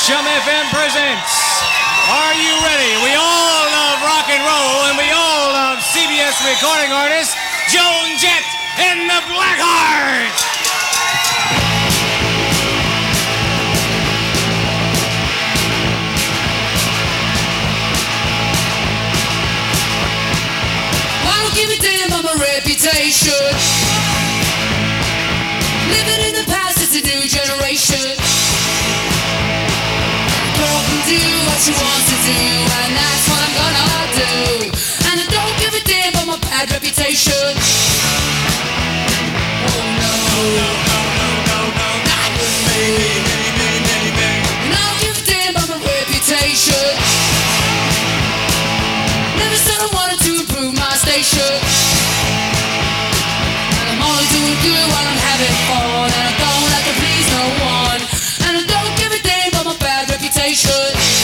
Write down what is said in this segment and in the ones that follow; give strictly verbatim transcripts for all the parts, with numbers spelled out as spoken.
Chum F M presents Are You Ready? We all love rock and roll and we all love C B S recording artist Joan Jett and the Blackhearts. I don't give a damn about my reputation. Living in the past, it's a new generation. Girl can do what she wants to do, and that's what I'm gonna do. And I don't give a damn about my bad reputation. Oh no, no, no, no, no, no, not with me. And I don't give a damn about my reputation. Never said I wanted to improve my station. And I'm only doing good while I'm having fun, and I don't like to please no one. And I don't give a damn about my bad reputation.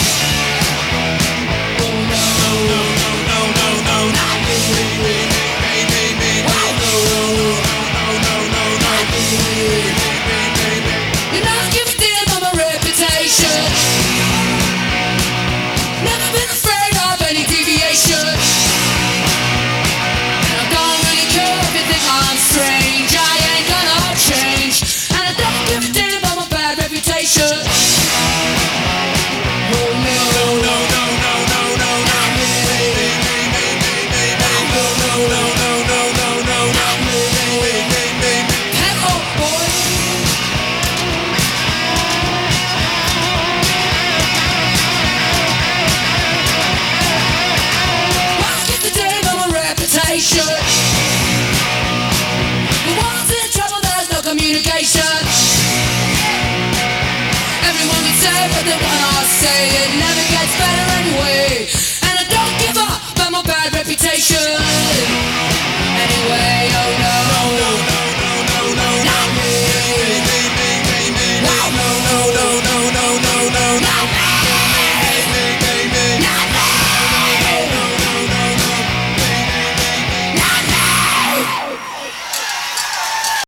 Oh no, no, no, no, no, no, not me, me, me, me, me, me, me. Oh no, no, no, no, no, not me, me, me, me, me. And I don't give a damn about my reputation. Never been afraid of any deviation. And I don't really care if you think I'm strange. I ain't gonna change. And I don't give a damn about my bad reputation. Oh no, no, no, no, no, no, no, not me, me, me, me, me, me, me. No, no, no, no, no, no, no, not me, me, me, me, me. Hello, boy. I don't give a damn about my reputation. The one's in trouble, there's no communication. Everyone can say what they wanna say, it never gets better anyway. And I don't give up about my bad reputation. Anyway, oh no,